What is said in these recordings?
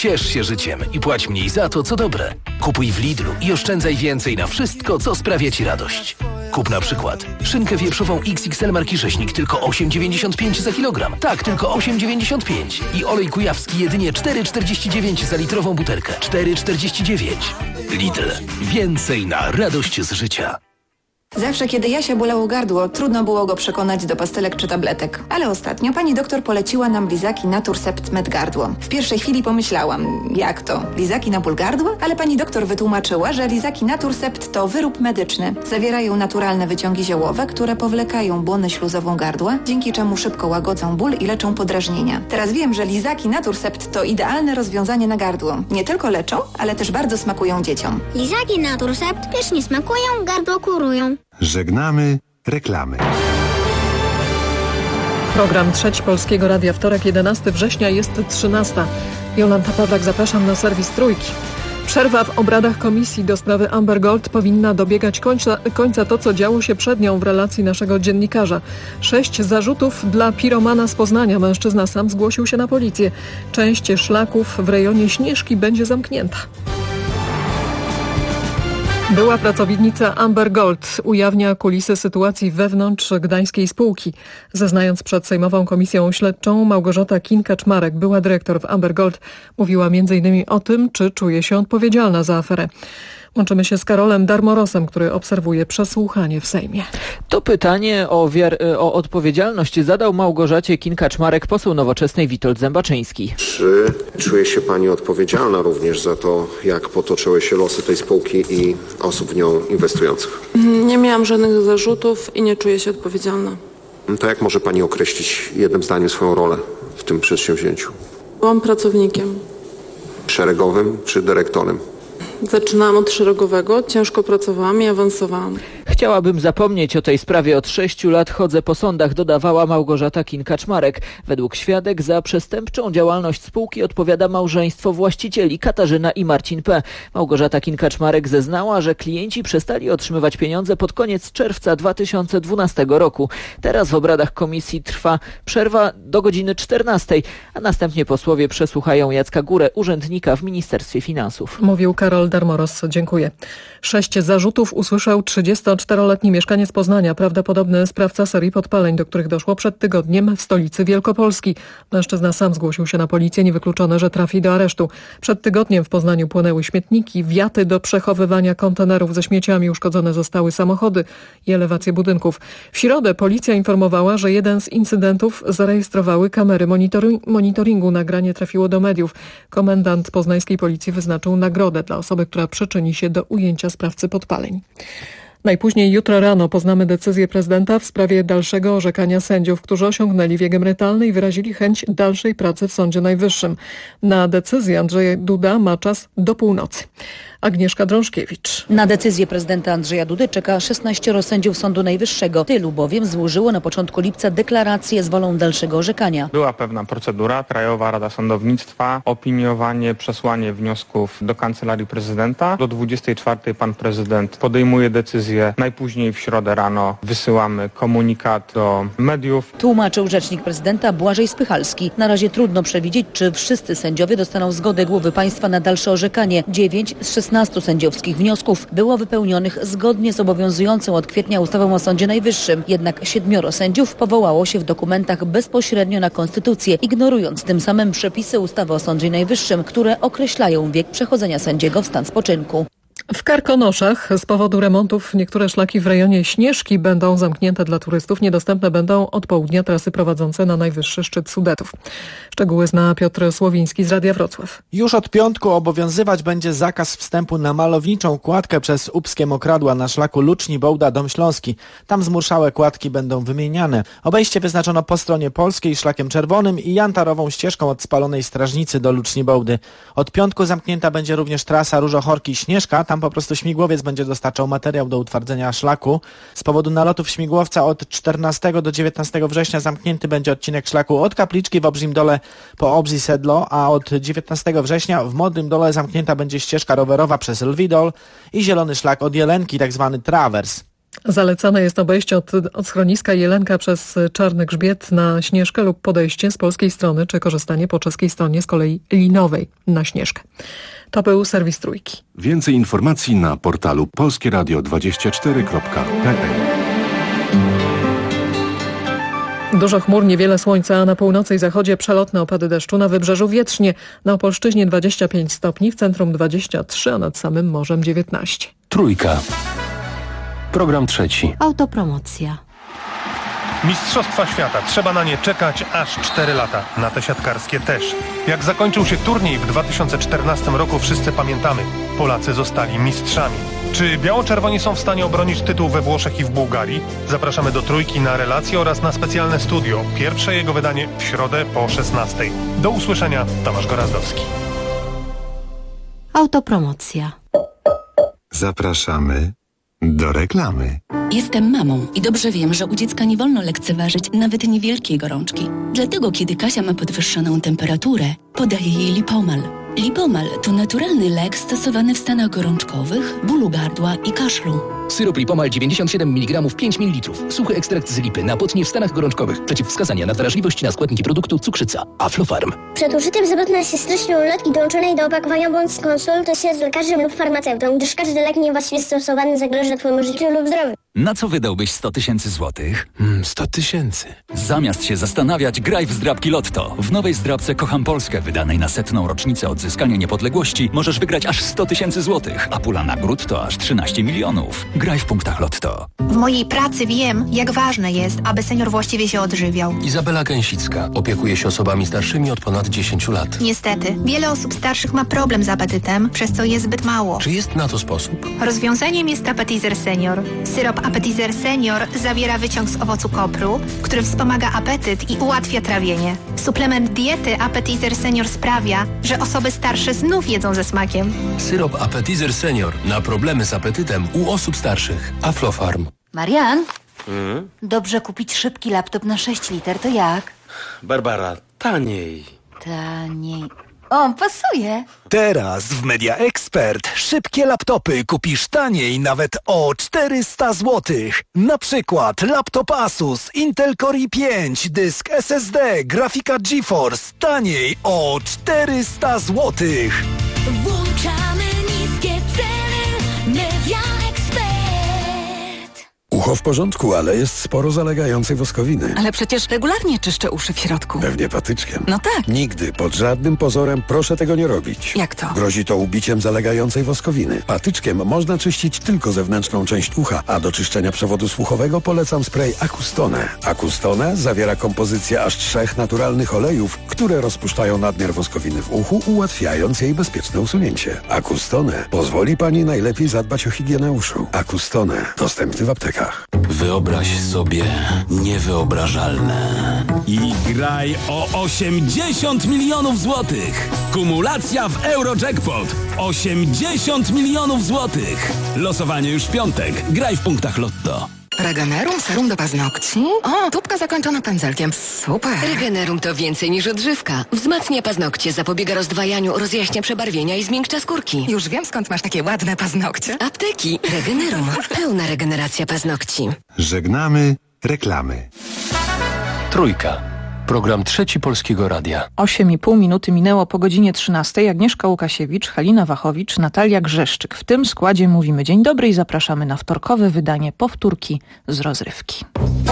Ciesz się życiem i płać mniej za to, co dobre. Kupuj w Lidlu i oszczędzaj więcej na wszystko, co sprawia Ci radość. Kup na przykład szynkę wieprzową XXL marki Rzeźnik tylko 8,95 za kilogram. Tak, tylko 8,95. I olej kujawski jedynie 4,49 za litrową butelkę. 4,49. Lidl. Więcej na radość z życia. Zawsze, kiedy Jasia bolało gardło, trudno było go przekonać do pastelek czy tabletek. Ale ostatnio pani doktor poleciła nam lizaki Naturcept Med Gardło. W pierwszej chwili pomyślałam, jak to? Lizaki na ból gardła? Ale pani doktor wytłumaczyła, że lizaki Naturcept to wyrób medyczny. Zawierają naturalne wyciągi ziołowe, które powlekają błonę śluzową gardła, dzięki czemu szybko łagodzą ból i leczą podrażnienia. Teraz wiem, że lizaki Naturcept to idealne rozwiązanie na gardło. Nie tylko leczą, ale też bardzo smakują dzieciom. Lizaki Naturcept pysznie smakują, gardło kurują. Żegnamy reklamy. Program Trzeci Polskiego Radia, wtorek 11 września, jest 13. Jolanta Pawlak, zapraszam na serwis Trójki. Przerwa w obradach komisji do sprawy Amber Gold powinna dobiegać końca to, co działo się przed nią w relacji naszego dziennikarza. 6 zarzutów dla piromana z Poznania. Mężczyzna sam zgłosił się na policję. Część szlaków w rejonie Śnieżki będzie zamknięta. Była pracownica Amber Gold ujawnia kulisy sytuacji wewnątrz gdańskiej spółki. Zeznając przed Sejmową Komisją Śledczą, Małgorzata Kin-Kaczmarek, była dyrektor w Amber Gold, mówiła m.in. o tym, czy czuje się odpowiedzialna za aferę. Łączymy się z Karolem Darmorosem, który obserwuje przesłuchanie w Sejmie. To pytanie o odpowiedzialność zadał Małgorzacie Kin-Kaczmarek poseł Nowoczesnej Witold Zębaczyński. Czy czuje się pani odpowiedzialna również za to, jak potoczyły się losy tej spółki i osób w nią inwestujących? Nie miałam żadnych zarzutów i nie czuję się odpowiedzialna. To jak może pani określić jednym zdaniem swoją rolę w tym przedsięwzięciu? Byłam pracownikiem. Szeregowym czy dyrektorem? Zaczynałam od szeregowego, ciężko pracowałam i awansowałam. Chciałabym zapomnieć o tej sprawie. Od 6 lat chodzę po sądach, dodawała Małgorzata Kin-Kaczmarek. Według świadek za przestępczą działalność spółki odpowiada małżeństwo właścicieli Katarzyna i Marcin P. Małgorzata Kin-Kaczmarek zeznała, że klienci przestali otrzymywać pieniądze pod koniec czerwca 2012 roku. Teraz w obradach komisji trwa przerwa do godziny 14, a następnie posłowie przesłuchają Jacka Górę, urzędnika w Ministerstwie Finansów. Mówił Karol Darmoros. Dziękuję. 6 zarzutów usłyszał 34-letni mieszkaniec Poznania, prawdopodobny sprawca serii podpaleń, do których doszło przed tygodniem w stolicy Wielkopolski. Mężczyzna sam zgłosił się na policję, niewykluczone, że trafi do aresztu. Przed tygodniem w Poznaniu płonęły śmietniki, wiaty do przechowywania kontenerów ze śmieciami, uszkodzone zostały samochody i elewacje budynków. W środę policja informowała, że jeden z incydentów zarejestrowały kamery monitoringu. Nagranie trafiło do mediów. Komendant poznańskiej policji wyznaczył nagrodę dla osoby, która przyczyni się do ujęcia sprawcy podpaleń. Najpóźniej jutro rano poznamy decyzję prezydenta w sprawie dalszego orzekania sędziów, którzy osiągnęli wiek emerytalny i wyrazili chęć dalszej pracy w Sądzie Najwyższym. Na decyzję Andrzeja Duda ma czas do północy. Agnieszka Drążkiewicz. Na decyzję prezydenta Andrzeja Dudy czeka 16 sędziów Sądu Najwyższego. Tylu bowiem złożyło na początku lipca deklarację z wolą dalszego orzekania. Była pewna procedura, Krajowa Rada Sądownictwa, opiniowanie, przesłanie wniosków do Kancelarii Prezydenta. Do 24 pan prezydent podejmuje decyzję. Najpóźniej w środę rano wysyłamy komunikat do mediów. Tłumaczył rzecznik prezydenta Błażej Spychalski. Na razie trudno przewidzieć, czy wszyscy sędziowie dostaną zgodę głowy państwa na dalsze orzekanie. 9 z 16 sędziowskich wniosków było wypełnionych zgodnie z obowiązującą od kwietnia ustawą o Sądzie Najwyższym. Jednak 7 sędziów powołało się w dokumentach bezpośrednio na konstytucję, ignorując tym samym przepisy ustawy o Sądzie Najwyższym, które określają wiek przechodzenia sędziego w stan spoczynku. W Karkonoszach z powodu remontów niektóre szlaki w rejonie Śnieżki będą zamknięte dla turystów. Niedostępne będą od południa trasy prowadzące na najwyższy szczyt Sudetów. Szczegóły zna Piotr Słowiński z Radia Wrocław. Już od piątku obowiązywać będzie zakaz wstępu na malowniczą kładkę przez Ubskie Mokradła na szlaku Luczni-Bołda-Dom Śląski. Tam zmurszałe kładki będą wymieniane. Obejście wyznaczono po stronie polskiej szlakiem czerwonym i jantarową ścieżką od Spalonej Strażnicy do Luczni-Bołdy. Od piątku zamknięta będzie również trasa Różochorki-Śnieżka. Tam po prostu śmigłowiec będzie dostarczał materiał do utwardzenia szlaku. Z powodu nalotów śmigłowca od 14 do 19 września zamknięty będzie odcinek szlaku od Kapliczki w Obrzym Dole po Obrzy Sedlo, a od 19 września w Modrym Dole zamknięta będzie ścieżka rowerowa przez Lwidol i zielony szlak od Jelenki, tak zwany trawers. Zalecane jest obejście od schroniska Jelenka przez Czarny Grzbiet na Śnieżkę lub podejście z polskiej strony, czy korzystanie po czeskiej stronie z kolei linowej na Śnieżkę. To był serwis Trójki. Więcej informacji na portalu polskieradio24.pl. Dużo chmur, niewiele słońca, a na północy i zachodzie przelotne opady deszczu, na wybrzeżu wietrznie, na Opolszczyźnie 25 stopni, w centrum 23, a nad samym morzem 19. Trójka. Program trzeci. Autopromocja. Mistrzostwa świata. Trzeba na nie czekać aż 4 lata. Na te siatkarskie też. Jak zakończył się turniej w 2014 roku, wszyscy pamiętamy. Polacy zostali mistrzami. Czy biało-czerwoni są w stanie obronić tytuł we Włoszech i w Bułgarii? Zapraszamy do Trójki na relacje oraz na specjalne studio. Pierwsze jego wydanie w środę po 16:00. Do usłyszenia, Tomasz Gorazdowski. Autopromocja. Zapraszamy do reklamy. Jestem mamą i dobrze wiem, że u dziecka nie wolno lekceważyć nawet niewielkiej gorączki. Dlatego, kiedy Kasia ma podwyższoną temperaturę, podaję jej Lipomal. Lipomal to naturalny lek stosowany w stanach gorączkowych, bólu gardła i kaszlu. Syrop Lipomal 97 mg 5 ml. Suchy ekstrakt z lipy na potnie w stanach gorączkowych. Przeciwwskazania na wrażliwość na składniki produktu cukrzyca. Aflofarm. Przed użyciem zapewne się treścią ulotki dołączonej do opakowania bądź skonsultuj się z lekarzem lub farmaceutą, gdyż każdy lek niewłaściwie stosowany zagraża Twojemu życiu lub zdrowiu. Na co wydałbyś 100 000 złotych? 100 000. Zamiast się zastanawiać, graj w zdrabki Lotto. W nowej zdrabce Kocham Polskę, wydanej na 100. rocznicę odzyskania niepodległości, możesz wygrać aż 100 000 złotych, a pula nagród to aż 13 milionów. Graj w punktach Lotto. W mojej pracy wiem, jak ważne jest, aby senior właściwie się odżywiał. Izabela Gęsicka opiekuje się osobami starszymi od ponad 10 lat. Niestety, wiele osób starszych ma problem z apetytem, przez co jest zbyt mało. Czy jest na to sposób? Rozwiązaniem jest Appetizer Senior. Syrop Appetizer Senior zawiera wyciąg z owocu kopru, który wspomaga apetyt i ułatwia trawienie. Suplement diety Appetizer Senior sprawia, że osoby starsze znów jedzą ze smakiem. Syrop Appetizer Senior na problemy z apetytem u osób starszych. Aflofarm. Marian, dobrze kupić szybki laptop na 6 liter, to jak? Barbara, taniej. Taniej. O, pasuje. Teraz w Media Expert szybkie laptopy kupisz taniej nawet o 400 zł. Na przykład laptop Asus Intel Core i5, dysk SSD, grafika GeForce taniej o 400 zł. Włączamy niskie ceny. Media Expert. Ucho w porządku, ale jest sporo zalegającej woskowiny. Ale przecież regularnie czyszczę uszy w środku. Pewnie patyczkiem. No tak. Nigdy, pod żadnym pozorem proszę tego nie robić. Jak to? Grozi to ubiciem zalegającej woskowiny. Patyczkiem można czyścić tylko zewnętrzną część ucha, a do czyszczenia przewodu słuchowego polecam spray Acustone. Acustone zawiera kompozycję aż 3 naturalnych olejów, które rozpuszczają nadmiar woskowiny w uchu, ułatwiając jej bezpieczne usunięcie. Acustone pozwoli Pani najlepiej zadbać o higienę uszu. Acustone dostępny w aptekach. Wyobraź sobie niewyobrażalne. I graj o 80 milionów złotych. Kumulacja w Eurojackpot. 80 milionów złotych. Losowanie już w piątek. Graj w punktach Lotto. Regenerum serum do paznokci? O, tubka zakończona pędzelkiem. Super. Regenerum to więcej niż odżywka. Wzmacnia paznokcie, zapobiega rozdwajaniu, rozjaśnia przebarwienia i zmiękcza skórki. Już wiem, skąd masz takie ładne paznokcie. Apteki. Regenerum. Pełna regeneracja paznokci. Żegnamy reklamy. Trójka. Program trzeci Polskiego Radia. 8,5 minuty minęło po godzinie 13. Agnieszka Łukasiewicz, Halina Wachowicz, Natalia Grzeszczyk. W tym składzie mówimy dzień dobry i zapraszamy na wtorkowe wydanie powtórki z rozrywki.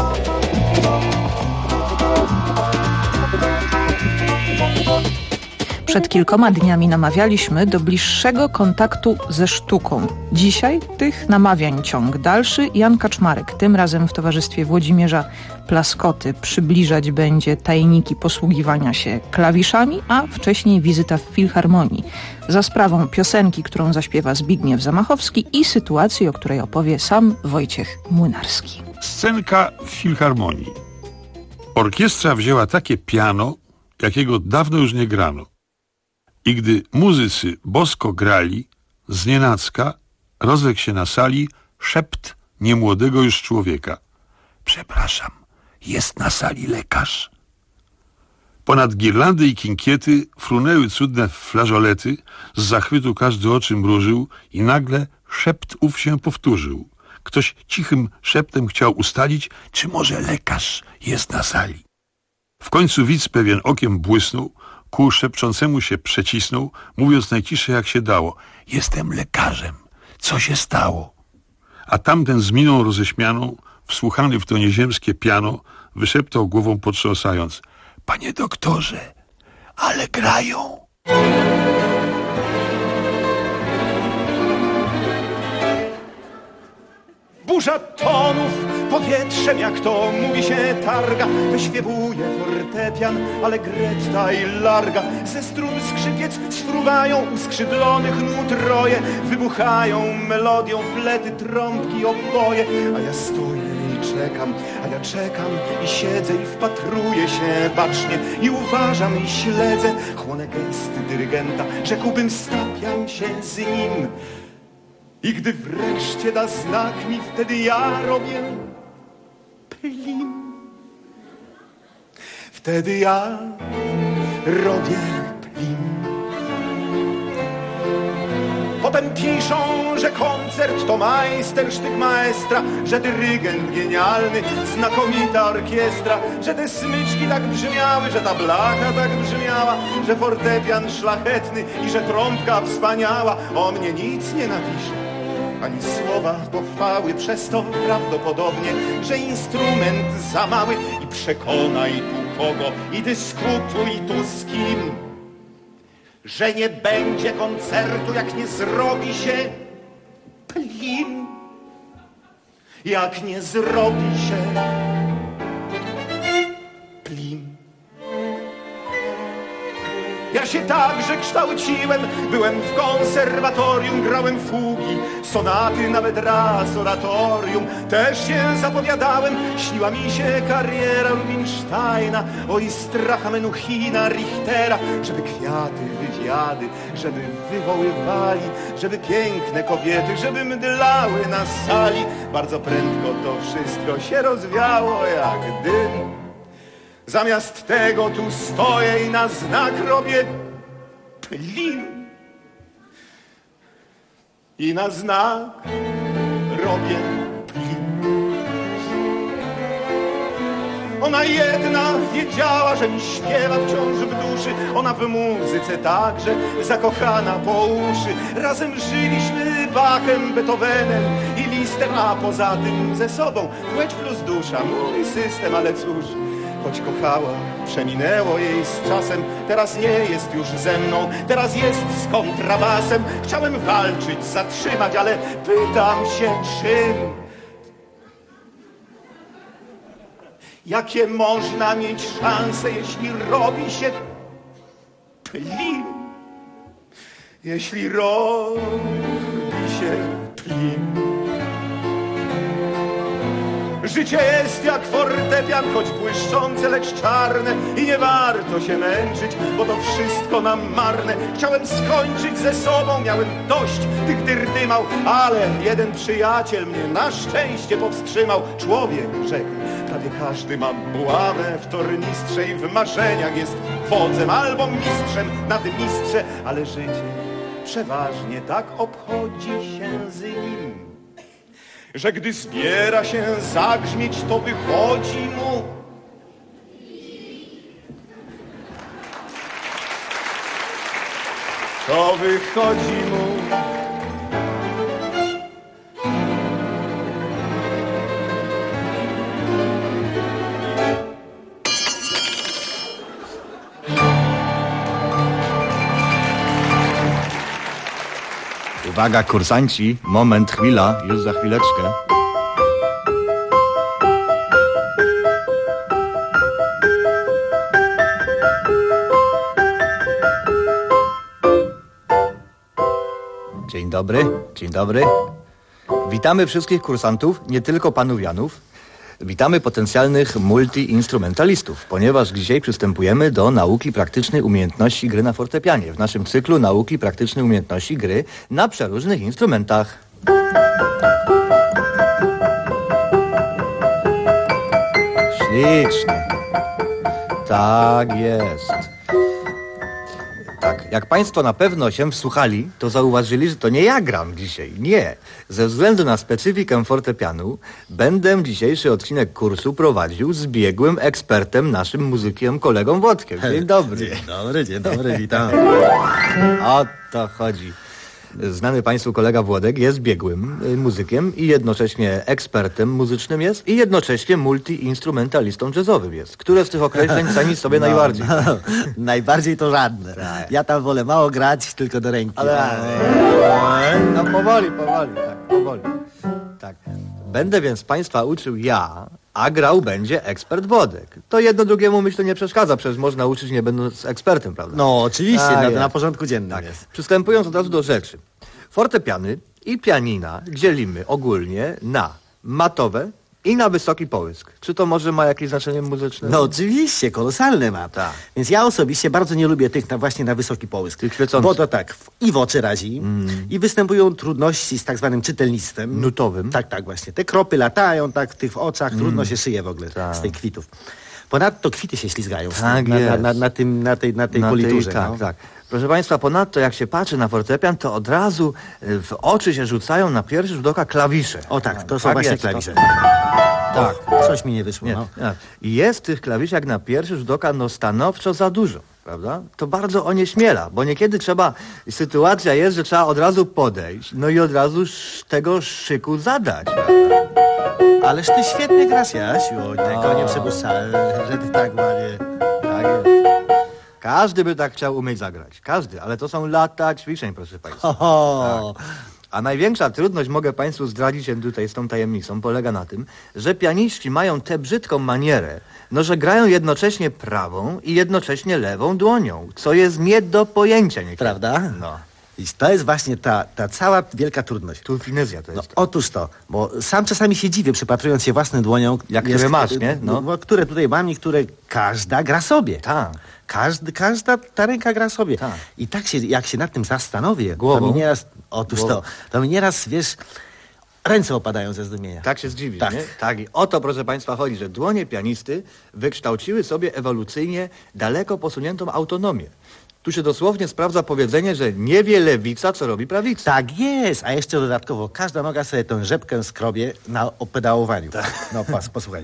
Przed kilkoma dniami namawialiśmy do bliższego kontaktu ze sztuką. Dzisiaj tych namawiań ciąg dalszy. Jan Kaczmarek, tym razem w towarzystwie Włodzimierza Plaskoty, przybliżać będzie tajniki posługiwania się klawiszami, a wcześniej wizyta w Filharmonii. Za sprawą piosenki, którą zaśpiewa Zbigniew Zamachowski i sytuacji, o której opowie sam Wojciech Młynarski. Scenka w Filharmonii. Orkiestra wzięła takie piano, jakiego dawno już nie grano. I gdy muzycy bosko grali, znienacka rozległ się na sali szept niemłodego już człowieka. Przepraszam, jest na sali lekarz. Ponad girlandy i kinkiety frunęły cudne flażolety, z zachwytu każdy oczy mrużył i nagle szept ów się powtórzył. Ktoś cichym szeptem chciał ustalić, czy może lekarz jest na sali. W końcu widz pewien okiem błysnął, ku szepczącemu się przecisnął, mówiąc najciszej jak się dało: jestem lekarzem, co się stało? A tamten z miną roześmianą, wsłuchany w to nieziemskie piano, wyszeptał głową potrząsając: panie doktorze, ale grają. Burza tonów powietrzem, jak to mówi się, targa. Wyśpiewuje fortepian, ale gretta i larga. Ze strun skrzypiec sfruwają uskrzydlonych nut roje. Wybuchają melodią flety, trąbki, oboje. A ja stoję i czekam, a ja czekam i siedzę i wpatruję się bacznie i uważam i śledzę. Chłonę gesty dyrygenta, rzekłbym, stapiam się z nim. I gdy wreszcie da znak mi, wtedy ja robię plim. Wtedy ja robię plim. Potem piszą, że koncert to majstersztyk maestra, że dyrygent genialny, znakomita orkiestra, że te smyczki tak brzmiały, że ta blacha tak brzmiała, że fortepian szlachetny i że trąbka wspaniała. O mnie nic nie napisze, ani słowa pochwały, przez to prawdopodobnie, że instrument za mały. I przekonaj tu kogo, i dyskutuj tu z kim, że nie będzie koncertu, jak nie zrobi się plim. Jak nie zrobi się plim. Ja się także kształciłem, byłem w konserwatorium, grałem fugi, sonaty, nawet raz oratorium. Też się zapowiadałem, śniła mi się kariera Rubinsteina, Oistracha, Menuchina, Richtera. Żeby kwiaty, wywiady, żeby wywoływali, żeby piękne kobiety, żeby mdlały na sali. Bardzo prędko to wszystko się rozwiało jak dym. Zamiast tego tu stoję i na znak robię plim. I na znak robię plim. Ona jedna wiedziała, że mi śpiewa wciąż w duszy. Ona w muzyce także zakochana po uszy. Razem żyliśmy Bachem, Beethovenem i Lisztem, a poza tym ze sobą płeć plus dusza, mój system, ale cóż. Choć kochała, przeminęło jej z czasem. Teraz nie jest już ze mną, teraz jest z kontrabasem. Chciałem walczyć, zatrzymać, ale pytam się czym. Jakie można mieć szanse, jeśli robi się plim? Jeśli robi się plim. Życie jest jak fortepian, choć błyszczące, lecz czarne. I nie warto się męczyć, bo to wszystko nam marne. Chciałem skończyć ze sobą, miałem dość tych dyrdymał, ale jeden przyjaciel mnie na szczęście powstrzymał. Człowiek, rzekł, prawie każdy ma buławę w tornistrze i w marzeniach jest wodzem albo mistrzem nad mistrze, ale życie przeważnie tak obchodzi się z nim, że gdy zbiera się zagrzmieć, to wychodzi mu Uwaga, kursanci, moment, chwila, już za chwileczkę. Dzień dobry, dzień dobry. Witamy wszystkich kursantów, nie tylko panów Janów. Witamy potencjalnych multiinstrumentalistów, ponieważ dzisiaj przystępujemy do nauki praktycznej umiejętności gry na fortepianie. W naszym cyklu nauki praktycznej umiejętności gry na przeróżnych instrumentach. Ślicznie. Tak jest. Tak, Jak państwo na pewno się wsłuchali, to zauważyli, że to nie ja gram dzisiaj. Nie. Ze względu na specyfikę fortepianu będę dzisiejszy odcinek kursu prowadził z biegłym ekspertem, naszym muzykiem, kolegą Włodkiem. Dzień dobry. Dzień dobry, witam. O to chodzi. Znany państwu kolega Włodek jest biegłym muzykiem i jednocześnie ekspertem muzycznym jest i jednocześnie multi-instrumentalistą jazzowym jest. Które z tych określeń ceni sobie najbardziej? Najbardziej to żadne. Ja tam wolę mało grać, tylko do ręki. No powoli, powoli. Tak. Będę więc państwa uczył ja, a grał będzie ekspert Włodek. To jedno drugiemu myślę nie przeszkadza, przecież można uczyć nie będąc ekspertem, prawda? No oczywiście, na porządku dziennym jest. Przystępując od razu do rzeczy. Fortepiany i pianina dzielimy ogólnie na matowe i na wysoki połysk. Czy to może ma jakieś znaczenie muzyczne? No oczywiście, kolosalne ma. Tak. Więc ja osobiście bardzo nie lubię tych właśnie na wysoki połysk. Tych świecących. Bo to tak, i w oczy razi, i występują trudności z tak zwanym czytelnictwem. Nutowym. Tak, właśnie. Te kropy latają tak w tych oczach, trudno się szyje w ogóle z tych kwitów. Ponadto kwity się ślizgają na tej politurze. Tak. Proszę państwa, ponadto jak się patrzy na fortepian, to od razu w oczy się rzucają na pierwszy rzut oka klawisze. O tak, to są właśnie klawisze. Tak. Coś mi nie wyszło. I jest tych klawiszy jak na pierwszy rzut oka stanowczo za dużo, prawda? To bardzo onieśmiela, bo niekiedy sytuacja jest, że trzeba od razu podejść, no i od razu tego szyku zadać, prawda? Ależ ty świetnie grasz, Jasiu. Tego nie przypuszczałem, że ty tak ładnie. Tak jest. Każdy by tak chciał umieć zagrać. Każdy, ale to są lata ćwiczeń, proszę państwa. Tak. A największa trudność, mogę państwu zdradzić się tutaj z tą tajemnicą, polega na tym, że pianiści mają tę brzydką manierę, że grają jednocześnie prawą i jednocześnie lewą dłonią, co jest nie do pojęcia niekiedy. Prawda? No. I to jest właśnie ta cała wielka trudność. Tu finezja to jest. No, otóż to, bo sam czasami się dziwię, przypatrując się własnym dłoniom. Które masz, nie? Które tutaj mam i które każda gra sobie. Tak. Każda ta ręka gra sobie. Tak. I tak się, jak się nad tym zastanowię, głową, to mi nieraz, to mi nieraz, wiesz, ręce opadają ze zdumienia. Tak się zdziwisz, nie? Tak. I o to, proszę państwa, chodzi, że dłonie pianisty wykształciły sobie ewolucyjnie daleko posuniętą autonomię. Tu się dosłownie sprawdza powiedzenie, że nie wie lewica, co robi prawica. Tak jest, a jeszcze dodatkowo każda noga sobie tę rzepkę skrobie na opedałowaniu. Tak. No posłuchaj.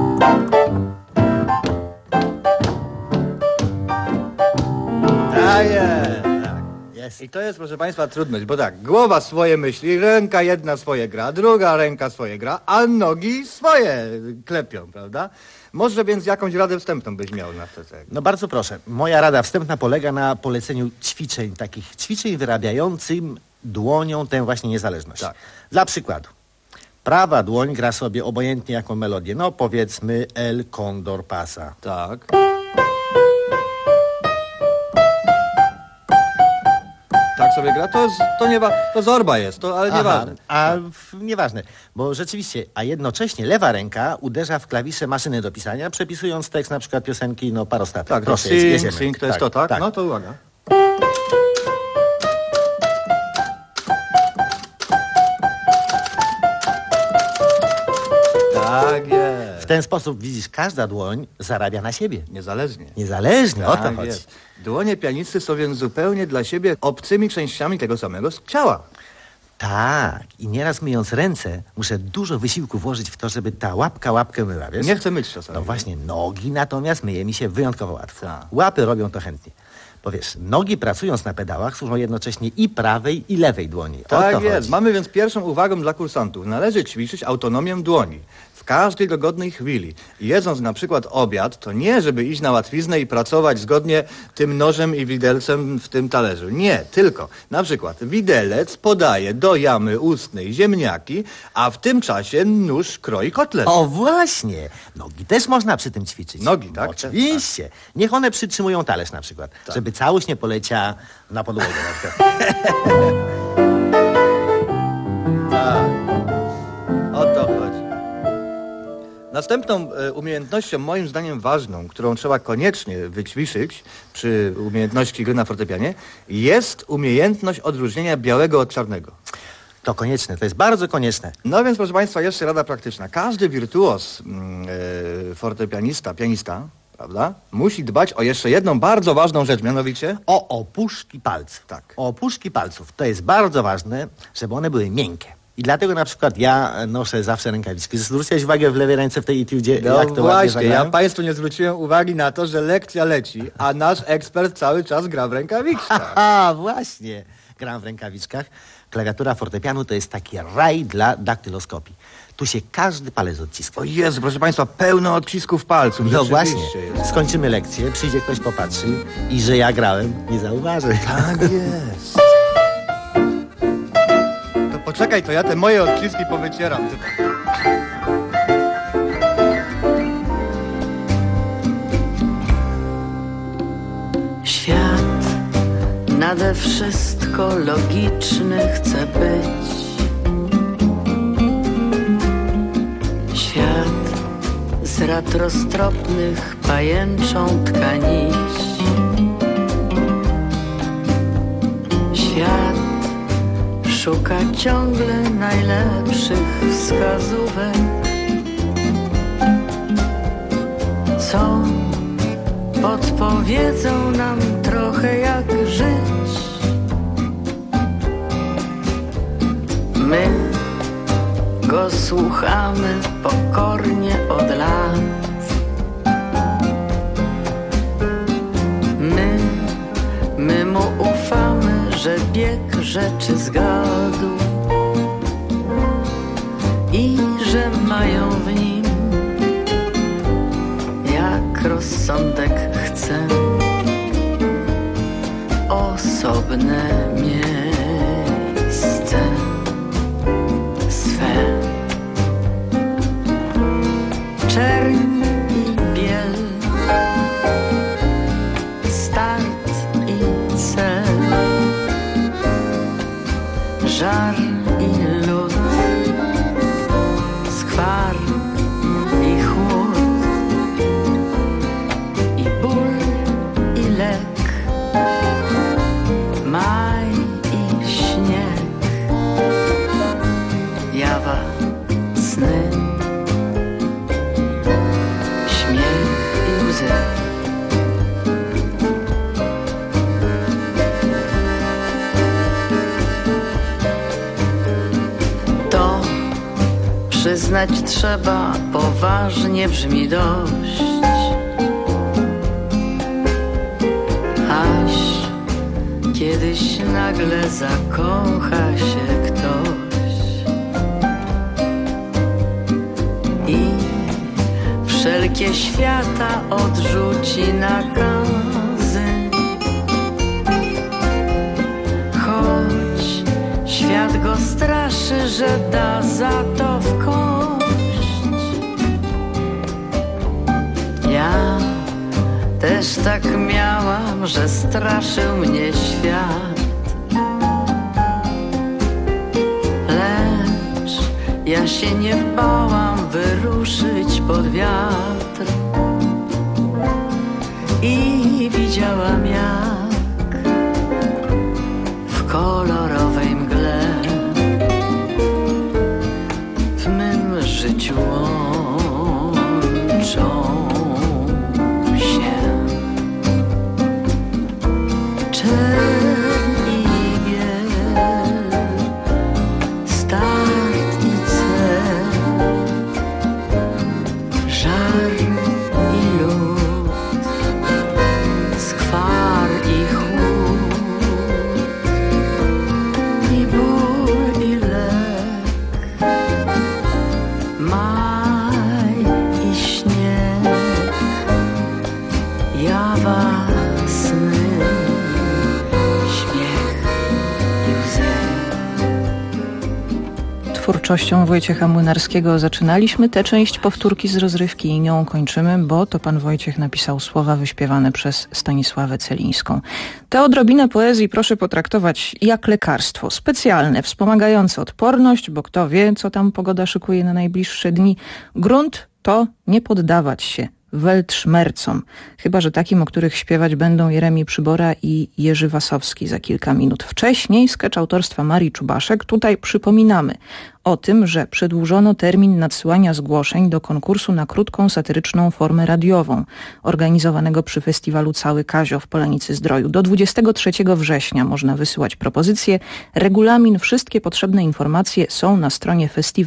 Tak jest. I to jest, proszę państwa, trudność, bo tak, głowa swoje myśli, ręka jedna swoje gra, druga ręka swoje gra, a nogi swoje klepią, prawda? Może więc jakąś radę wstępną byś miał na to. No bardzo proszę. Moja rada wstępna polega na poleceniu takich ćwiczeń wyrabiającym dłonią tę właśnie niezależność. Tak. Dla przykładu. Prawa dłoń gra sobie obojętnie jaką melodię. No powiedzmy El Condor Pasa. Tak. Tak sobie gra? To zorba jest, ale nieważne. Nieważne, bo rzeczywiście, a jednocześnie lewa ręka uderza w klawisze maszyny do pisania, przepisując tekst na przykład piosenki, Parostaty. Tak, proszę, sing, to jest to, tak? No to uwaga. Tak jest. W ten sposób, widzisz, każda dłoń zarabia na siebie. Niezależnie, o to chodzi. Jest. Dłonie pianisty są więc zupełnie dla siebie obcymi częściami tego samego ciała. Tak, i nieraz myjąc ręce, muszę dużo wysiłku włożyć w to, żeby ta łapkę myła, wiesz? Nie chcę myć czasami. No właśnie, nogi natomiast myje mi się wyjątkowo łatwo. Łapy robią to chętnie. Bo wiesz, nogi pracując na pedałach służą jednocześnie i prawej, i lewej dłoni. Tak jest. Mamy więc pierwszą uwagę dla kursantów. Należy ćwiczyć autonomię dłoni. W każdej dogodnej chwili. Jedząc na przykład obiad, to nie, żeby iść na łatwiznę i pracować zgodnie tym nożem i widelcem w tym talerzu. Nie, tylko na przykład widelec podaje do jamy ustnej ziemniaki, a w tym czasie nóż kroi kotlet. O właśnie! Nogi też można przy tym ćwiczyć. Nogi, tak? Oczywiście. Niech one przytrzymują talerz na przykład, żeby całość nie poleciała na podłogę. Tak. O to chodzi. Następną umiejętnością, moim zdaniem ważną, którą trzeba koniecznie wyćwiczyć przy umiejętności gry na fortepianie, jest umiejętność odróżnienia białego od czarnego. To konieczne, to jest bardzo konieczne. No więc, proszę państwa, jeszcze rada praktyczna. Każdy wirtuos, fortepianista, pianista, prawda? Musi dbać o jeszcze jedną bardzo ważną rzecz, mianowicie o opuszki palców. Tak. O opuszki palców. To jest bardzo ważne, żeby one były miękkie. I dlatego na przykład ja noszę zawsze rękawiczki. Zwróciłeś uwagę w lewej ręce w tej etudzie, no jak to właśnie, ładnie zagrałem? ja Państwu nie zwróciłem uwagi na to, że lekcja leci, a nasz ekspert cały czas gra w rękawiczkach. Aha, właśnie. Gram w rękawiczkach. Klawiatura fortepianu to jest taki raj dla daktyloskopii. Tu się każdy palec odciska. O Jezu, proszę Państwa, pełno odcisków palców. No właśnie. Jest. Skończymy lekcję, przyjdzie ktoś, popatrzy i że ja grałem, nie zauważy. Tak jest. To poczekaj, to ja te moje odciski powycieram. Świat nade wszystko logiczny chce być. Świat z rad roztropnych pajęczą tkanić. Świat szuka ciągle najlepszych wskazówek. Co podpowiedzą nam trochę jak żyć. My go słuchamy pokornie od lat. My mu ufamy, że bieg rzeczy zgadł i że mają w nim, jak rozsądek chce, osobne miejsce swe. Czerń i biel, start i cel, żar i lód, skwar i chłód, i ból i lek, maj i śnieg, jawa, sny, śmiech i łzy. To przyznać trzeba, poważnie brzmi dość. Aż kiedyś nagle zakocha się ktoś i wszelkie świata odrzuci nakazy. Choć świat go straszy, że da za to w kość. Ja też tak miałam, że straszył mnie świat. Lecz ja się nie bałam wyruszyć pod wiatr i widziałam, jak w kolorowej mgle w mym życiu łączą się czerń i biel, start i cel, żar i lód, skwar i chłód, i ból i lek, maj i śnieg, jawa, sny, śmiech i łzy. Twórczością Wojciecha Młynarskiego zaczynaliśmy tę część powtórki z rozrywki i nią kończymy, bo to pan Wojciech napisał słowa wyśpiewane przez Stanisławę Celińską. Tę odrobinę poezji proszę potraktować jak lekarstwo specjalne, wspomagające odporność, bo kto wie, co tam pogoda szykuje na najbliższe dni. Grunt to nie poddawać się weltszmercom, chyba że takim, o których śpiewać będą Jeremi Przybora i Jerzy Wasowski za kilka minut. Wcześniej skecz autorstwa Marii Czubaszek. Tutaj przypominamy o tym, że przedłużono termin nadsyłania zgłoszeń do konkursu na krótką, satyryczną formę radiową, organizowanego przy festiwalu Cały Kazio w Polanicy Zdroju. Do 23 września można wysyłać propozycje. Regulamin, wszystkie potrzebne informacje są na stronie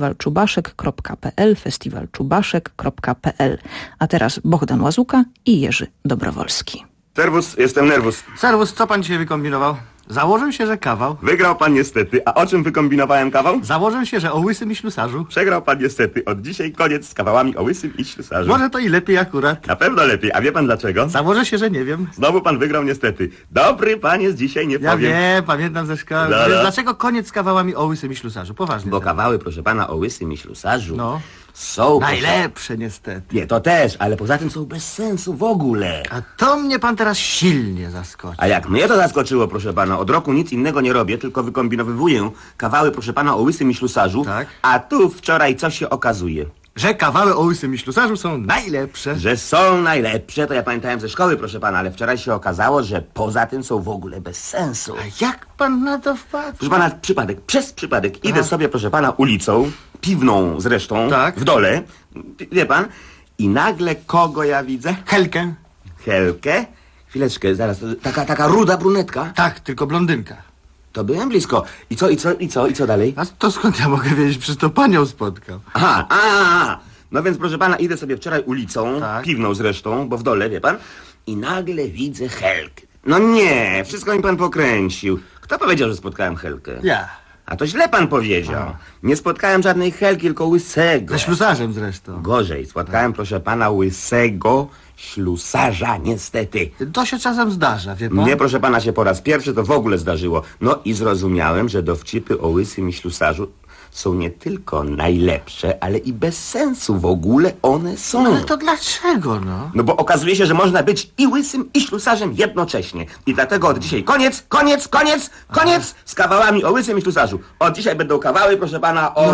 festiwalczubaszek.pl. A teraz Bohdan Łazuka i Jerzy Dobrowolski. Serwus, jestem nerwus. Serwus, co pan dzisiaj wykombinował? Założył się, że kawał. Wygrał pan niestety. A o czym wykombinowałem kawał? Założył się, że o łysym i ślusarzu. Przegrał pan niestety. Od dzisiaj koniec z kawałami o łysym i ślusarzu. Może to i lepiej akurat. Na pewno lepiej. A wie pan dlaczego? Założę się, że nie wiem. Znowu pan wygrał niestety. Dobry pan jest dzisiaj, nie powiem. Ja wiem, pamiętam ze szkoły. Dlaczego koniec z kawałami o łysym i ślusarzu? Poważnie. Bo kawały, proszę pana, o łysym i ślusarzu są najlepsze niestety. Nie, to też, ale poza tym są bez sensu w ogóle. A to mnie pan teraz silnie zaskoczy. A jak mnie to zaskoczyło, proszę pana, od roku nic innego nie robię, tylko wykombinowywuję kawały, proszę pana, o łysym i ślusarzu. Tak. A tu wczoraj co się okazuje? Że kawały o łysym i ślusarzu są najlepsze. Że są najlepsze, to ja pamiętałem ze szkoły, proszę pana, ale wczoraj się okazało, że poza tym są w ogóle bez sensu. A jak pan na to wpadł? Proszę pana, przez przypadek idę sobie, proszę pana, ulicą, piwną zresztą, w dole, wie pan, i nagle kogo ja widzę? Helkę. Helkę? Chwileczkę, zaraz, taka ruda brunetka? Tak, tylko blondynka. To byłem blisko. I co dalej? A to skąd ja mogę wiedzieć? Przecież to panią spotkał. Aha, no więc proszę pana, idę sobie wczoraj ulicą, piwną zresztą, bo w dole, wie pan, i nagle widzę Helkę. No nie, wszystko mi pan pokręcił. Kto powiedział, że spotkałem Helkę? Ja. A to źle pan powiedział. Nie spotkałem żadnej Helki, tylko łysego. Ze ślusarzem zresztą. Gorzej, spotkałem, proszę pana, łysego ślusarza, niestety. To się czasem zdarza, wie pan? Nie, proszę pana, się po raz pierwszy to w ogóle zdarzyło. No i zrozumiałem, że dowcipy o łysym i ślusarzu są nie tylko najlepsze, ale i bez sensu w ogóle one są. No ale to dlaczego, no? No bo okazuje się, że można być i łysym, i ślusarzem jednocześnie. I dlatego od dzisiaj koniec z kawałami o łysym i ślusarzu. Od dzisiaj będą kawały, proszę pana, o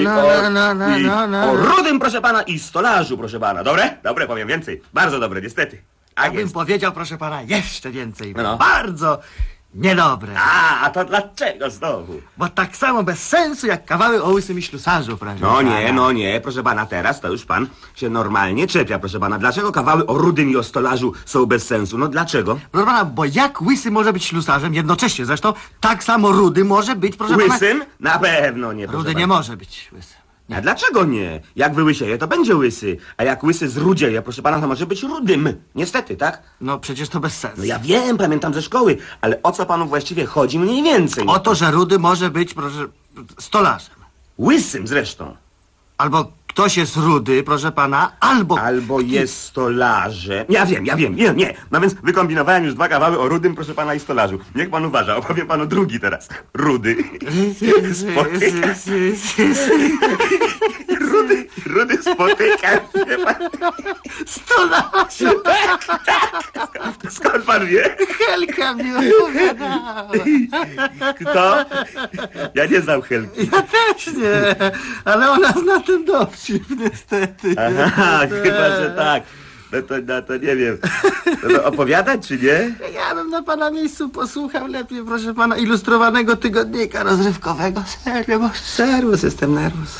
rudym, proszę pana, i stolarzu, proszę pana. Dobre? Dobre, powiem więcej. Bardzo dobre, niestety. Ja bym powiedział, proszę pana, jeszcze więcej. Bardzo niedobre. A to dlaczego znowu? Bo tak samo bez sensu jak kawały o łysym i ślusarzu, prawda? No nie, proszę pana, teraz to już pan się normalnie czepia, proszę pana. Dlaczego kawały o rudym i o stolarzu są bez sensu? No dlaczego? Proszę pana, bo jak łysy może być ślusarzem, jednocześnie zresztą, tak samo rudy może być, proszę pana... Łysym? Na pewno nie, proszę Rudy pana. nie może być łysym. A dlaczego nie? Jak wyłysieje, to będzie łysy. A jak łysy zrudzieje, proszę pana, to może być rudym. Niestety, tak? No przecież to bez sensu. No ja wiem, pamiętam ze szkoły, ale o co panu właściwie chodzi mniej więcej? O to, że rudy może być, proszę, stolarzem. Łysym zresztą. Albo ktoś jest rudy, proszę pana, albo jest stolarzem. Ja wiem, nie. No więc wykombinowałem już 2 kawały o rudym, proszę pana, i stolarzu. Niech pan uważa, opowiem panu drugi teraz. Rudy. Rudy spotyka się pan. Stolarzu. Skąd pan wie? Helka mi opowiadała. Kto? Ja nie znam Helki. Ja też nie, ale ona zna ten dowcip, niestety. Aha, chyba, że tak. No to nie wiem. To opowiadać, czy nie? Ja bym na pana miejscu posłuchał lepiej, proszę pana, ilustrowanego tygodnika rozrywkowego. Serio, bo serwus, jestem nerwus.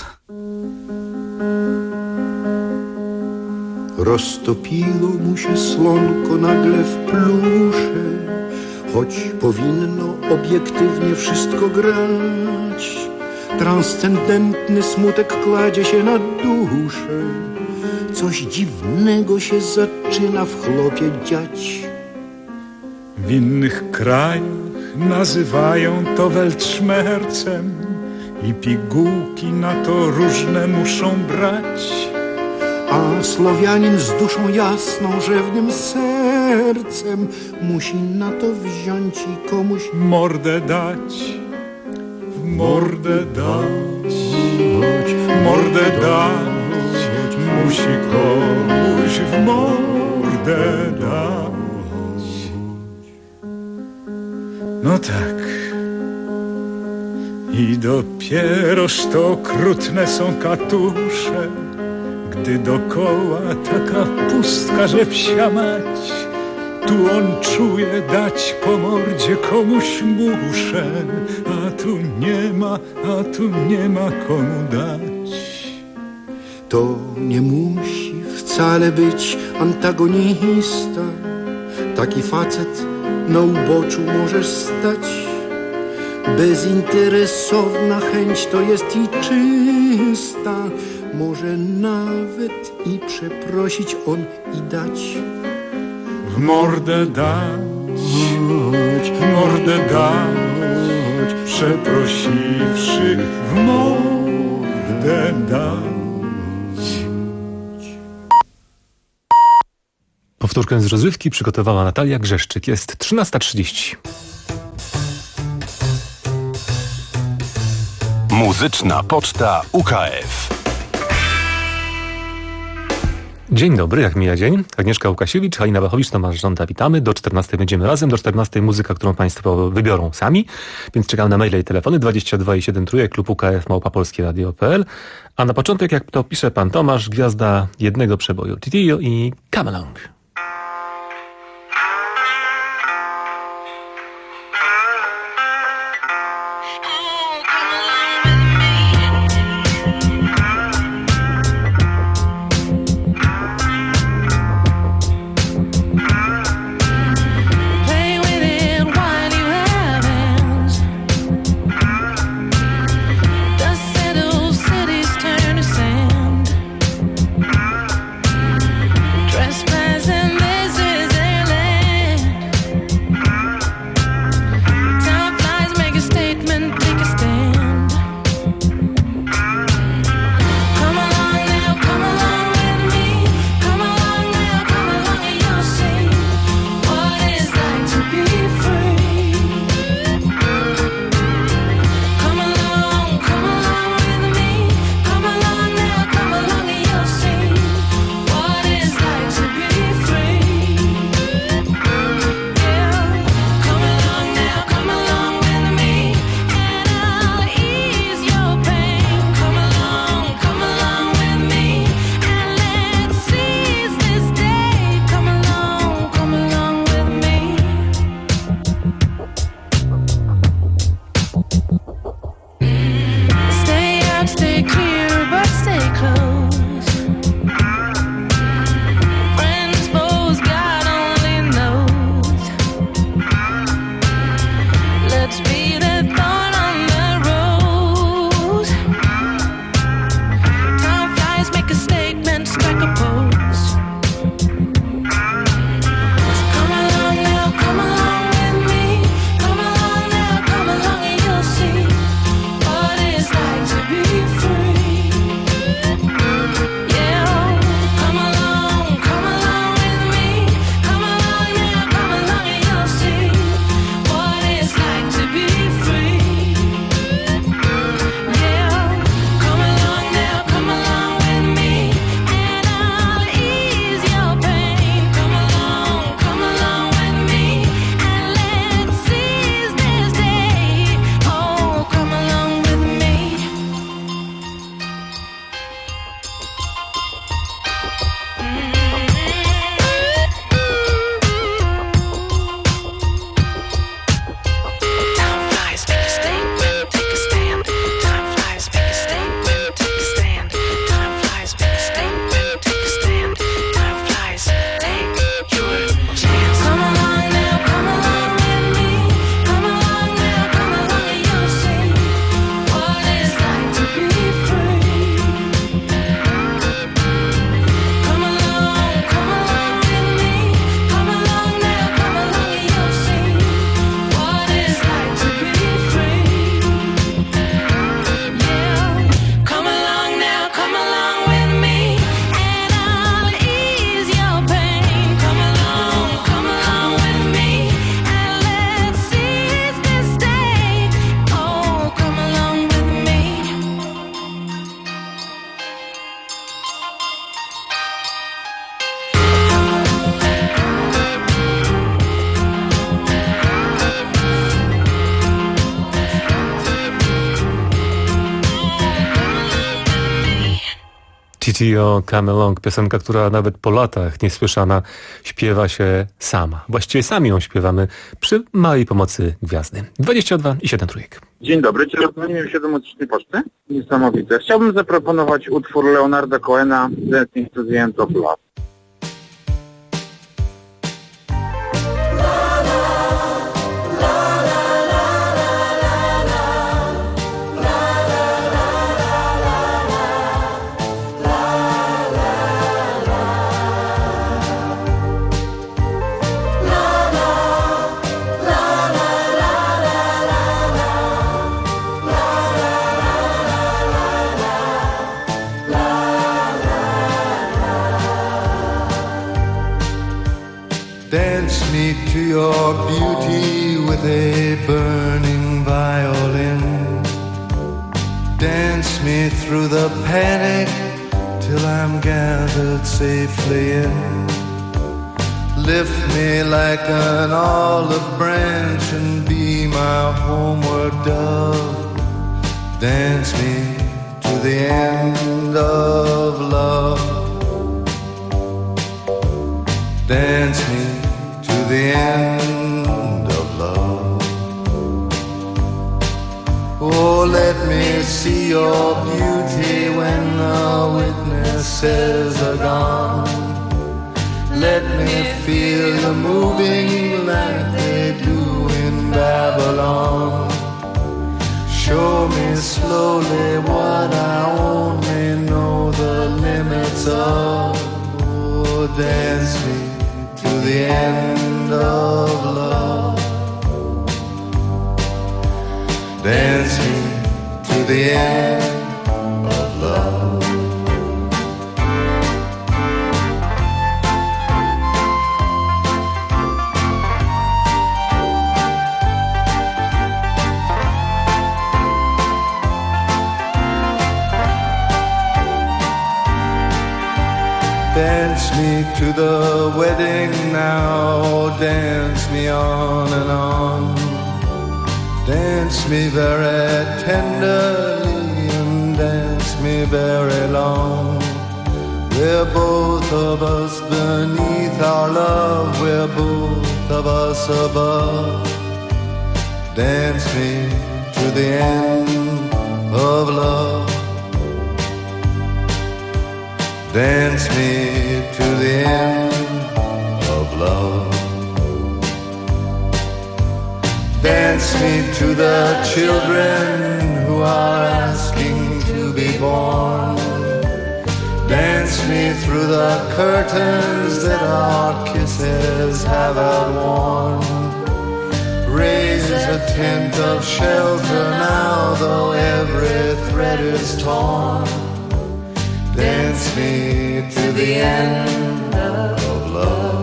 Roztopiło mu się słonko nagle w plusze, choć powinno obiektywnie wszystko grać. Transcendentny smutek kładzie się na duszę. Coś dziwnego się zaczyna w chłopie dziać. W innych krajach nazywają to weltschmerzem i pigułki na to różne muszą brać. A Słowianin z duszą jasną, rzewnym sercem musi na to wziąć i komuś mordę dać. Mordę dać, mordę dać, musi komuś w mordę dać. No tak. I dopieroż to okrutne są katusze, gdy dokoła taka pustka, że psia mać. Tu on czuje, dać po mordzie komuś muszę, a tu nie ma komu dać. To nie musi wcale być antagonista. Taki facet na uboczu możesz stać. Bezinteresowna chęć to jest i czysta. Może nawet i przeprosić on i dać. W mordę dać, przeprosiwszy, w mordę dać. Powtórkę z rozrywki przygotowała Natalia Grzeszczyk. Jest 13:30. Muzyczna Poczta UKF. Dzień dobry, jak mija dzień. Agnieszka Łukasiewicz, Halina Wachowicz, Tomasz Żąda, witamy. Do 14 będziemy razem, do 14 muzyka, którą Państwo wybiorą sami, więc czekam na maile i telefony 22 i 7 trójek, klub UKF @polskieradio.pl. A na początek, jak to pisze pan Tomasz, gwiazda jednego przeboju, Titio i Come Along. Trespassing TTO Come Along, piosenka, która nawet po latach niesłyszana śpiewa się sama. Właściwie sami ją śpiewamy przy małej pomocy gwiazdy. 22 i 7 trójek. Dzień dobry, dzwoniłem się do Muzycznej Poczty. Niesamowite. Chciałbym zaproponować utwór Leonarda Cohena Dancing to the End of Love. Dance me to your beauty with a burning violin. Dance me through the panic till I'm gathered safely in. Lift me like an olive branch and be my homeward dove. Dance me to the end of love. Dance me to the end of love. Oh, let me see your beauty when the witnesses are gone. Let me feel you moving like they do in Babylon. Show me slowly what I only know the limits of. Oh, dance me to the end of love. Dance me to the end of love. Dance me to the wedding now, dance me on and on. Dance me very tenderly and dance me very long. We're both of us beneath our love, we're both of us above. Dance me to the end of love. Dance me to the end of love. Dance me to the children who are asking to be born. Dance me through the curtains that our kisses have outworn. Raise a tent of shelter now, though every thread is torn. Dance me to the end of love.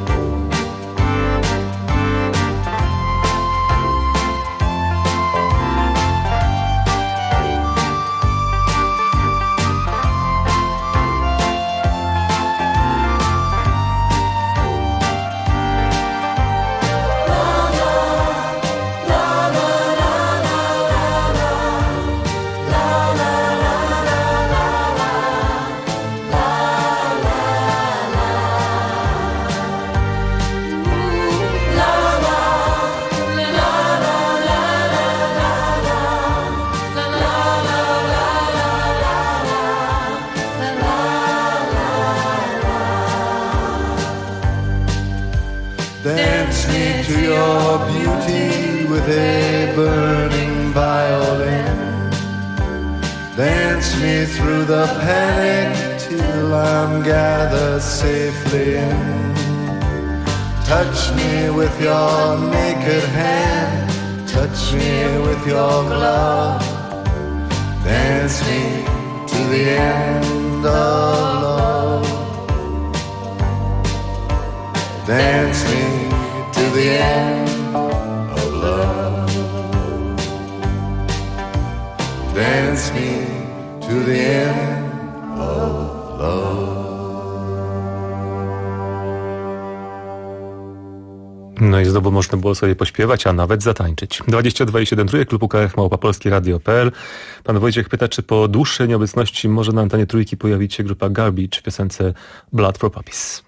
Dance me to your beauty with a burning violin. Dance me through the panic till I'm gathered safely in. Touch me with your naked hand, touch me with your glove. Dance me to the end of love. Dance me to the end of love. Dance me to the end of love. No i znowu można było sobie pośpiewać, a nawet zatańczyć. 22,7 trójek, klub UKF, @polskieradio.pl. Pan Wojciech pyta, czy po dłuższej nieobecności może na antenie trójki pojawić się grupa Garbage w piosence Blood for Puppies.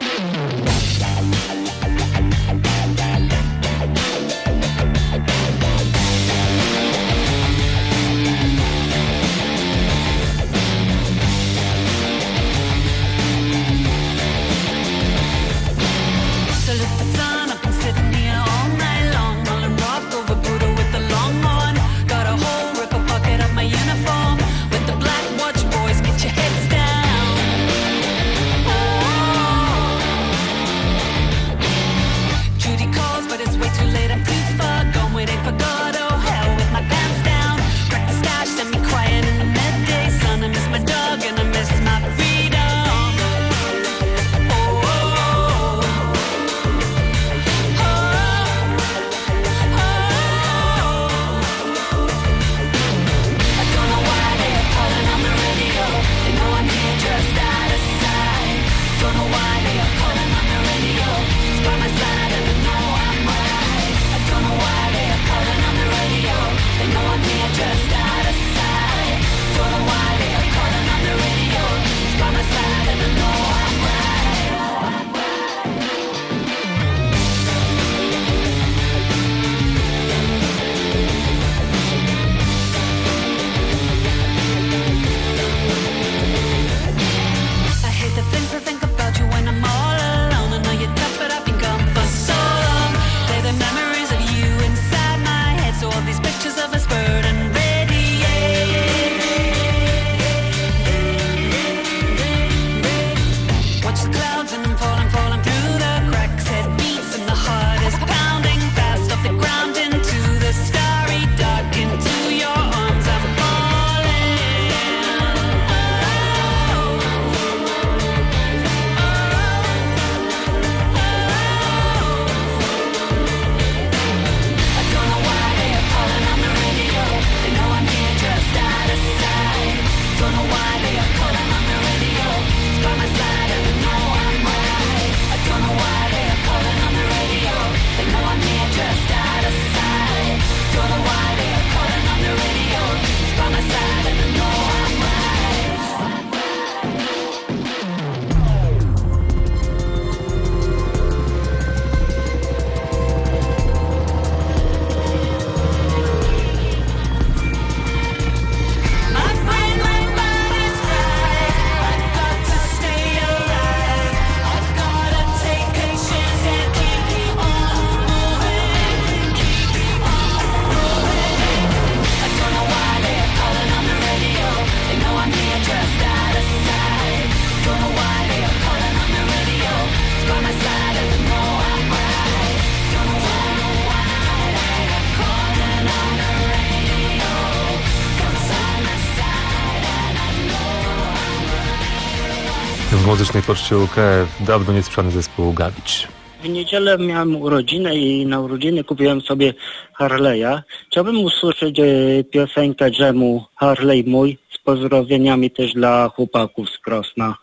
W muzycznej poczcie UKF dawno niesłyszany zespół Garbage. W niedzielę miałem urodziny i na urodziny kupiłem sobie Harley'a. Chciałbym usłyszeć piosenkę Dżemu Harley mój, z pozdrowieniami też dla chłopaków z Krosna.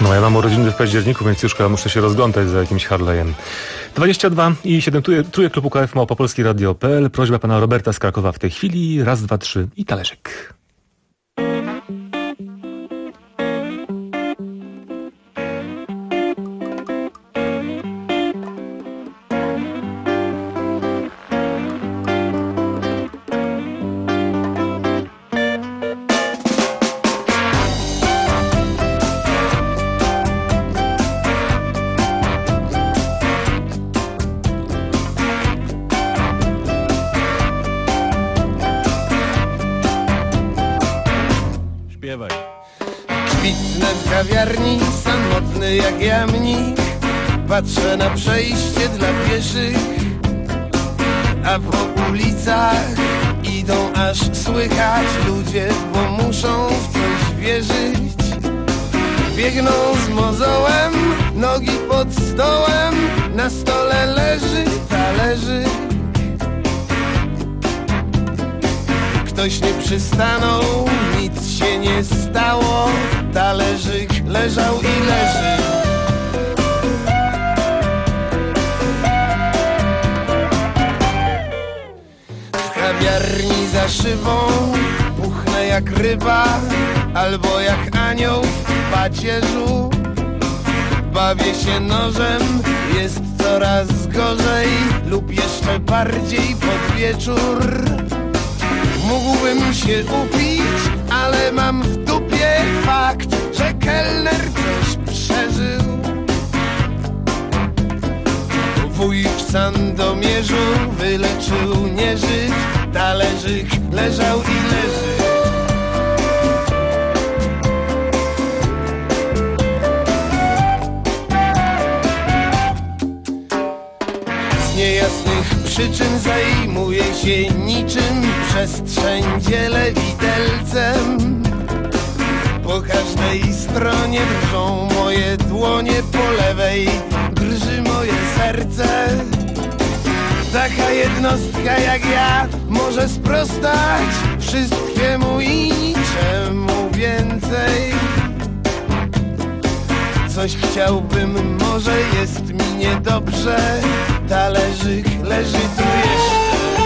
No, ja mam urodziny w październiku, więc już chyba muszę się rozglądać za jakimś Harley'em. 22 i 7 trójek klub UKF @polskieradio.pl. Prośba pana Roberta z Krakowa w tej chwili. Raz, dwa, trzy i talerzyk. Kwitnę w kawiarni, samotny jak jamnik. Patrzę na przejście dla pieszych, a po ulicach idą aż słychać ludzie, bo muszą w coś wierzyć. Biegną z mozołem, nogi pod stołem, na stole leży talerzyk. Ktoś nie przystanął, nic się nie stało, talerzyk leżał i leży. W kawiarni za szybą puchnę jak ryba, albo jak anioł w pacierzu. Bawię się nożem, jest coraz gorzej, lub jeszcze bardziej pod wieczór. Mógłbym się upić, ale mam w dupie fakt, że kelner coś przeżył. Wuj w Sandomierzu wyleczył nieżyt, talerzyk leżał i leży. Z niejasnych przyczyn zajmuję się niczym, przestrzeń dzielę widelcem. Po każdej stronie drżą moje dłonie, po lewej drży moje serce. Taka jednostka jak ja może sprostać wszystkiemu i niczemu więcej. Coś chciałbym, może jest mi niedobrze, talerzyk leży tu jeszcze.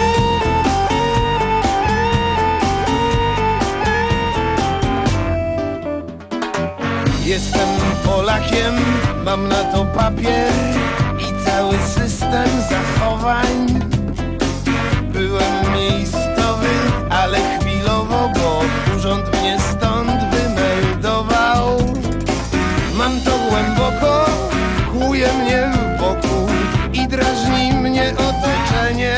Jestem Polakiem, mam na to papier i cały system zachowań. Byłem miejscowy, ale chwilowo, bo urząd mnie stąd wymeldował. Mam to głęboko, kłuje mnie w boku i drażni mnie otoczenie.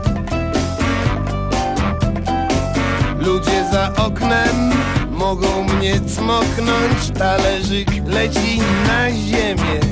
Ludzie za oknem mogą mnie cmoknąć, talerzyk leci na ziemię.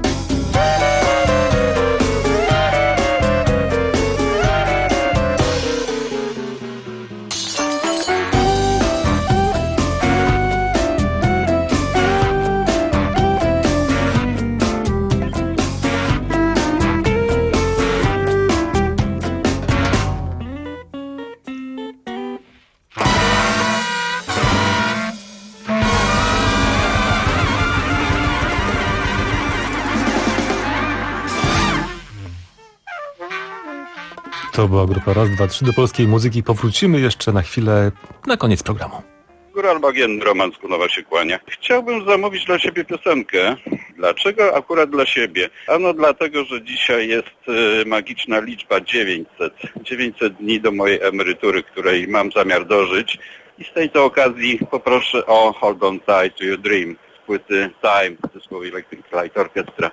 To była grupa Raz, dwa, trzy do polskiej muzyki. Powrócimy jeszcze na chwilę na koniec programu. Góral Bagien, Roman z Kunowa się kłania. Chciałbym zamówić dla siebie piosenkę. Dlaczego akurat dla siebie? Ano dlatego, że dzisiaj jest magiczna liczba 900. 900 dni do mojej emerytury, której mam zamiar dożyć. I z tej to okazji poproszę o Hold On Tight to Your Dream z płyty Time zespołu Electric Light Orchestra.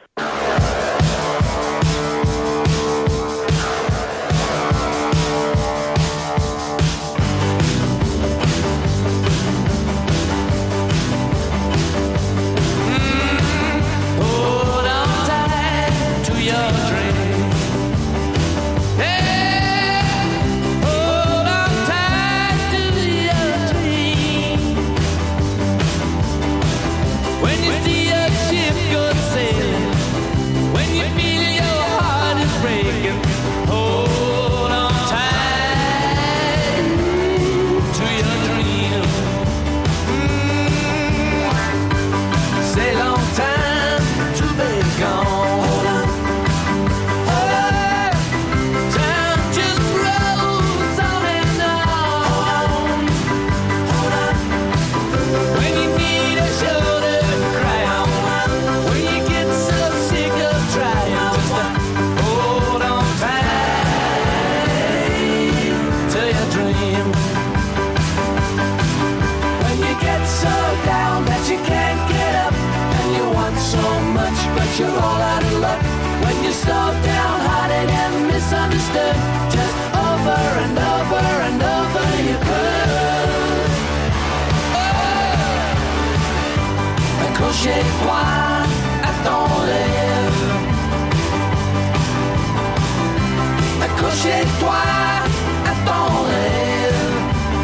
When you see a ship go sailing down that you can't get up, and you want so much, but you're all out of luck. When you're so downhearted and misunderstood, just over and over and over you could. Accrochez-toi à ton rêve. Accrochez-toi à ton rêve.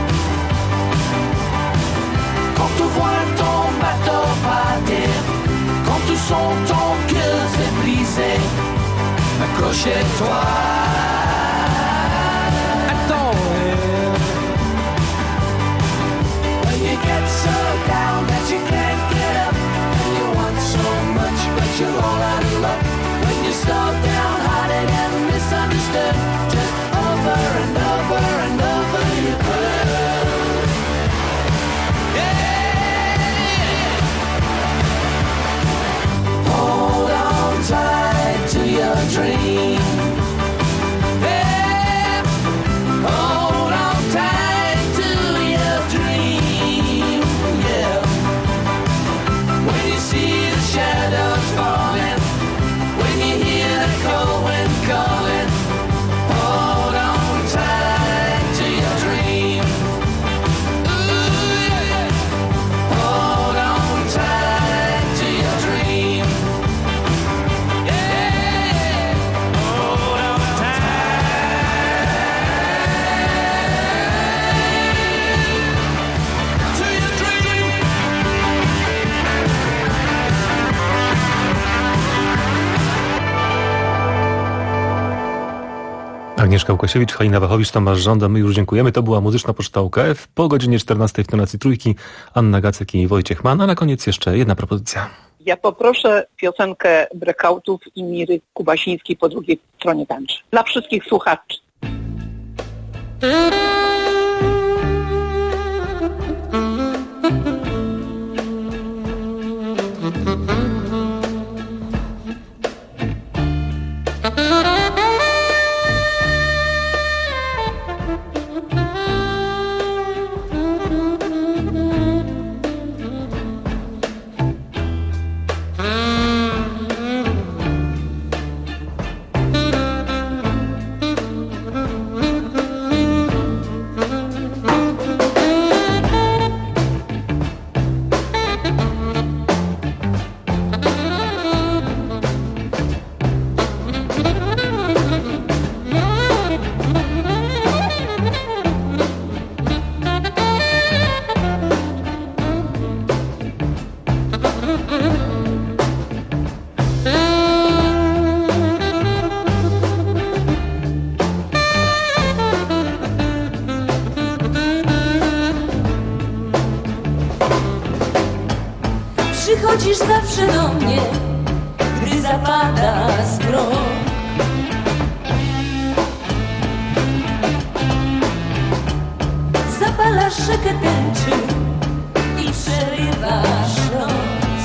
Quand tu vois ton bateau partir, quand tu sens ton cœur se briser, accrochez-toi à ton rêve. When you get so down that you can't get up, and you want so much but you're all out of luck. When you're so downhearted and misunderstood, just over and over and over you could. Hold on tight to your dream. Yeah. Hold on tight to your dream. Yeah. When you see the shadows falling, when you hear the cold wind calling, hold on tight to your dream. Ooh, yeah. Hold on tight to your dream. Yeah. Hold on tight to your dream. Agnieszka Łukasiewicz, Halina Wachowicz, Tomasz Żąda. My już dziękujemy. To była Muzyczna Poczta UKF. Po godzinie 14 w tonacji Trójki Anna Gacek i Wojciech Mann. A na koniec jeszcze jedna propozycja. Ja poproszę piosenkę Breakoutów i Miry Kubasińskiej Po drugiej stronie tańczy. Dla wszystkich słuchaczy. Przychodzisz zawsze do mnie, gdy zapada zmrok. Zapalasz rzekę tęczy i przerywasz noc.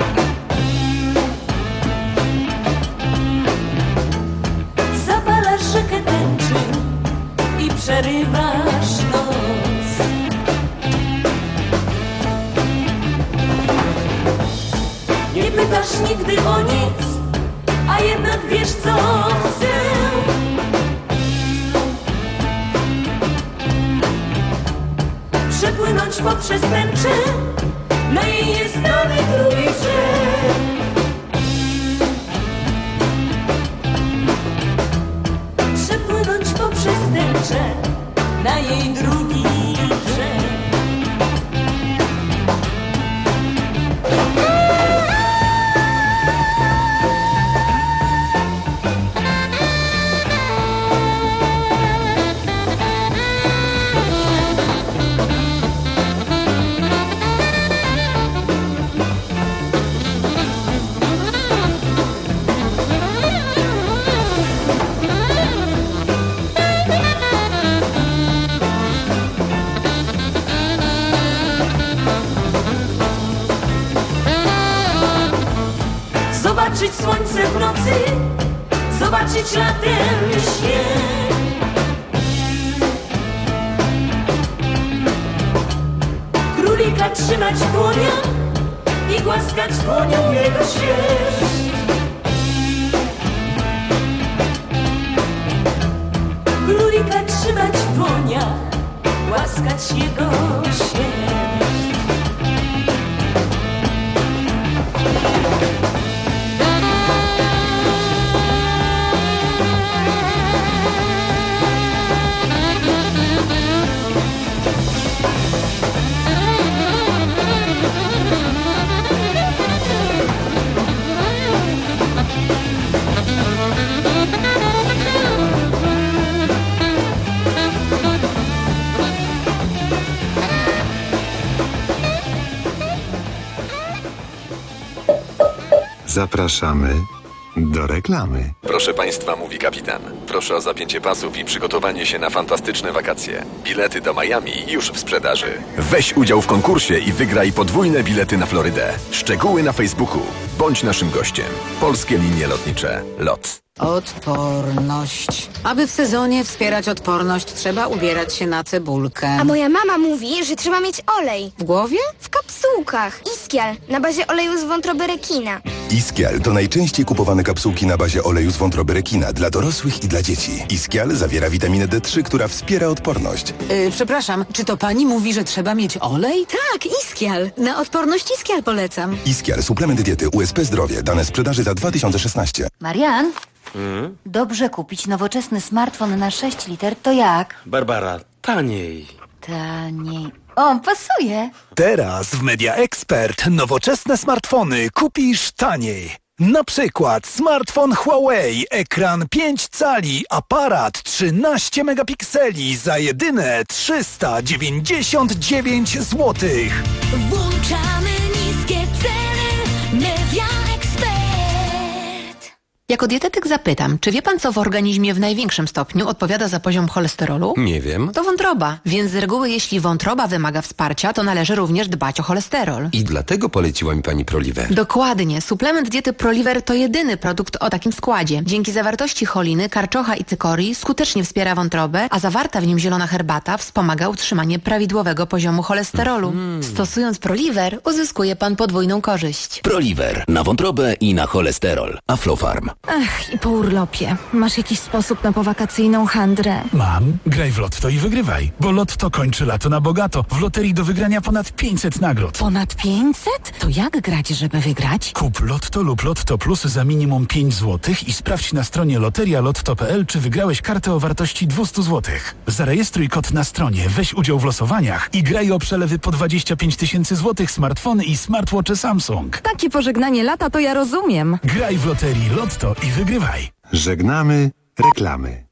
Zapalasz rzekę tęczy i przerywasz noc. Nie pytasz nigdy o nic, a jednak wiesz co chcę. Przepłynąć poprzez tęczę na jej nieznany drugi brzeg. Przepłynąć poprzez tęczę na jej drugi brzeg. Zobaczyć słońce w nocy, zobaczyć latem śnieg. Królika królika trzymać w dłoniach i głaskać dłonią jego sierść. Królika trzymać w dłoniach, głaskać jego sierść. Zapraszamy do reklamy. Proszę Państwa, mówi kapitan. Proszę o zapięcie pasów i przygotowanie się na fantastyczne wakacje. Bilety do Miami już w sprzedaży. Weź udział w konkursie i wygraj podwójne bilety na Florydę. Szczegóły na Facebooku. Bądź naszym gościem. Polskie Linie Lotnicze. LOT. Odporność. Aby w sezonie wspierać odporność, trzeba ubierać się na cebulkę. A moja mama mówi, że trzeba mieć olej. W głowie? W kapsułkach. Iskial, na bazie oleju z wątroby rekina. Iskial to najczęściej kupowane kapsułki na bazie oleju z wątroby rekina dla dorosłych i dla dzieci. Iskial zawiera witaminę D3, która wspiera odporność. Przepraszam, czy to pani mówi, że trzeba mieć olej? Tak, Iskial. Na odporność Iskial polecam. Iskial, suplement diety USP Zdrowie. Dane sprzedaży za 2016. Marian? Dobrze kupić nowoczesny smartfon na 6 liter, to jak? Barbara, taniej. Taniej. O, pasuje. Teraz w Media Expert nowoczesne smartfony kupisz taniej. Na przykład smartfon Huawei, ekran 5 cali, aparat 13 megapikseli za jedyne 399 zł. Włączamy niskie ceny. Media Expert. Jako dietetyk zapytam, czy wie pan, co w organizmie w największym stopniu odpowiada za poziom cholesterolu? Nie wiem. To wątroba, więc z reguły jeśli wątroba wymaga wsparcia, to należy również dbać o cholesterol. I dlatego poleciła mi pani Proliver. Dokładnie. Suplement diety Proliver to jedyny produkt o takim składzie. Dzięki zawartości choliny, karczocha i cykorii skutecznie wspiera wątrobę, a zawarta w nim zielona herbata wspomaga utrzymanie prawidłowego poziomu cholesterolu. Stosując Proliver, uzyskuje pan podwójną korzyść. Proliver. Na wątrobę i na cholesterol. Aflofarm. Ach, i po urlopie. Masz jakiś sposób na powakacyjną handrę? Mam. Graj w Lotto i wygrywaj. Bo Lotto kończy lato na bogato. W loterii do wygrania ponad 500 nagród. Ponad 500? To jak grać, żeby wygrać? Kup Lotto lub Lotto Plus za minimum 5 zł i sprawdź na stronie loterialotto.pl, czy wygrałeś kartę o wartości 200 zł. Zarejestruj kod na stronie, weź udział w losowaniach i graj o przelewy po 25 000 złotych, smartfony i smartwatche Samsung. Takie pożegnanie lata to ja rozumiem. Graj w loterii Lotto i wygrywaj. Żegnamy reklamy.